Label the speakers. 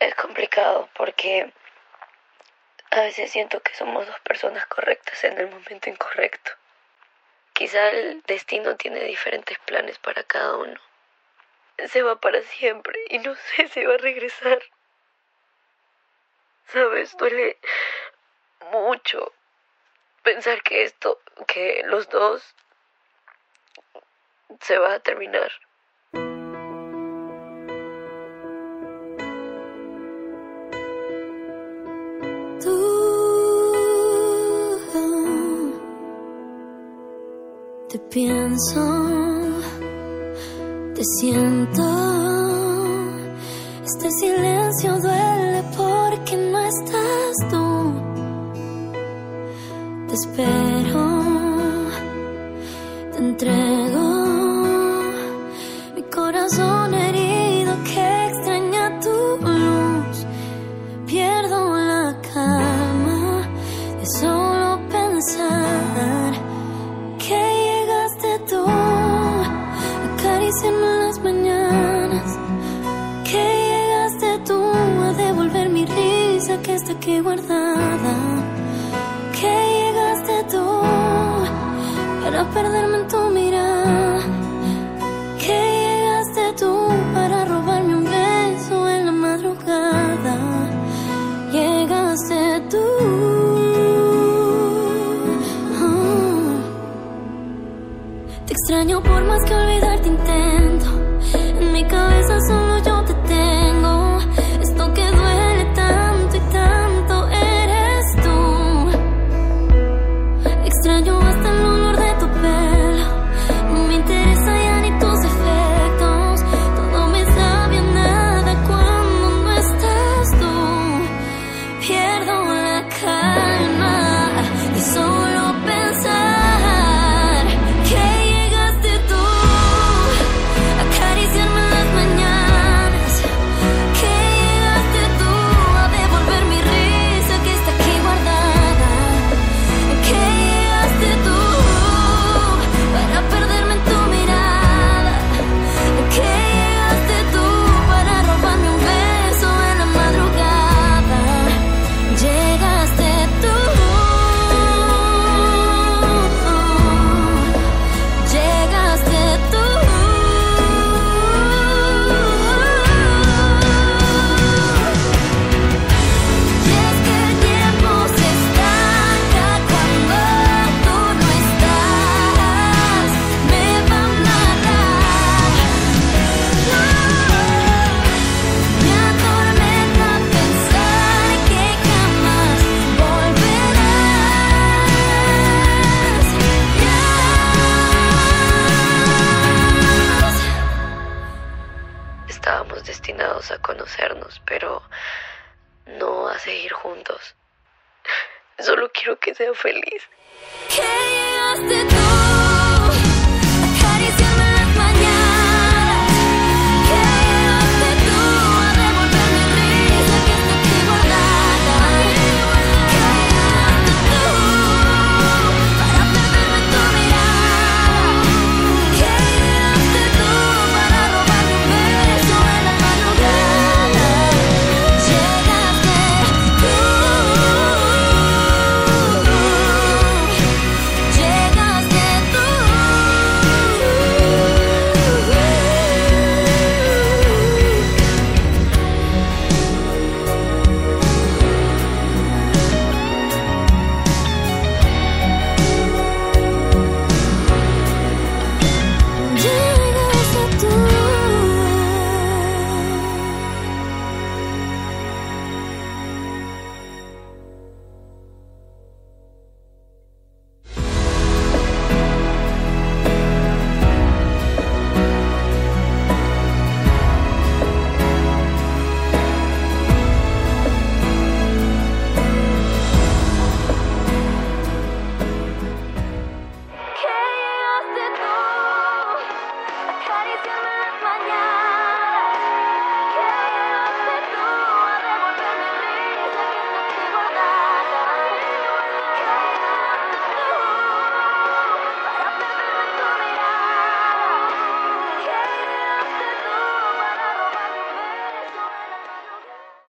Speaker 1: Es complicado porque a veces siento que somos dos personas correctas en el momento incorrecto. Quizá el destino tiene diferentes planes para cada uno. Se va para siempre y no sé si va a regresar. ¿Sabes? Duele mucho pensar que los dos se va a terminar.
Speaker 2: Te pienso, te siento. Este silencio duele porque no estás tú. Te espero, te entrego mi corazón herido que extraña tu luz. Pierdo la calma de solo pensar que llegaste tú, acariciarme en las mañanas, que llegaste tú a devolver mi risa que está aquí guardada, que llegaste tú para perderme en tu mirada, que llegaste tú para robarme un beso en la madrugada, llegaste tú. Te extraño por más que olvidarte intento. En mi cabeza solo yo te tengo. Esto que duele tanto y tanto eres tú. Extraño hasta el olor de tu pelo. No me interesa ya ni tus defectos. Todo me sabe a nada cuando no estás tú. Pierdo la calma y solo pensar
Speaker 1: estábamos destinados a conocernos, pero no a seguir juntos. Solo quiero que sea feliz.
Speaker 2: Que llegaste tú.